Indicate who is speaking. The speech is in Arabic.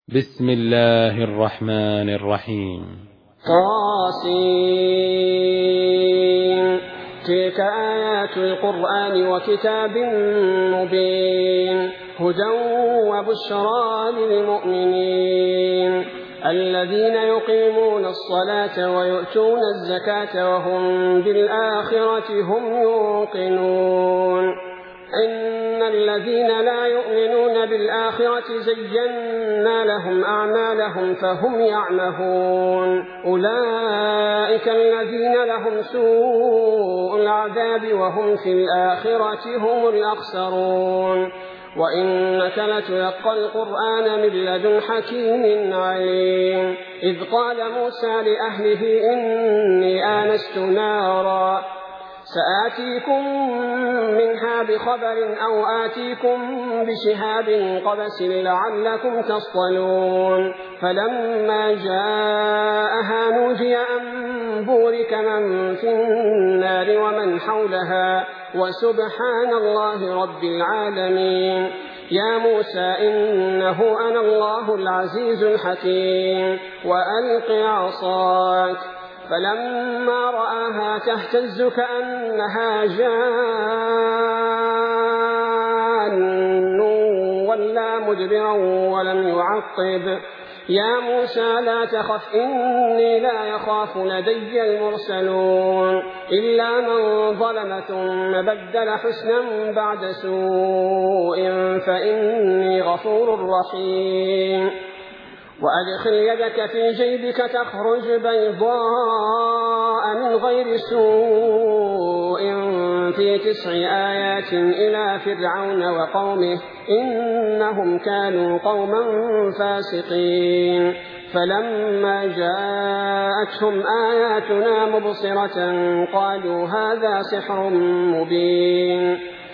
Speaker 1: بسم الله الرحمن الرحيم.
Speaker 2: طاسين. تلك آيات القرآن وكتاب مبين هدى وبشرى للمؤمنين الذين يقيمون الصلاة ويؤتون الزكاة وهم بالآخرة هم يوقنون. إن الذين لا يؤمنون بالآخرة زينا لهم أعمالهم فهم يعمهون. أولئك الذين لهم سوء العذاب وهم في الآخرة هم الأخسرون. وإنك لتلقى القرآن من لدن حكيم عليم. إذ قال موسى لأهله إني آنست نارا سآتيكم منها بخبر أو آتيكم بشهاب قبس لعلكم تصطلون. فلما جاءها نودي أن بورك من في النار ومن حولها وسبحان الله رب العالمين. يا موسى إنه أنا الله العزيز الحكيم وألق عصاك. فلما رآها تهتز كأنها جان ولا مدبرا ولم يعقب. يا موسى لا تخف إني لا يخاف لدي المرسلون. إلا من ظلم ثم بدل حسنا بعد سوء فإني غفور رحيم. وأدخل يدك في جيبك تخرج بيضاء من غير سوء في 9 آيات إلى فرعون وقومه إنهم كانوا قوما فاسقين. فلما جاءتهم آياتنا مبصرة قالوا هذا سحر مبين.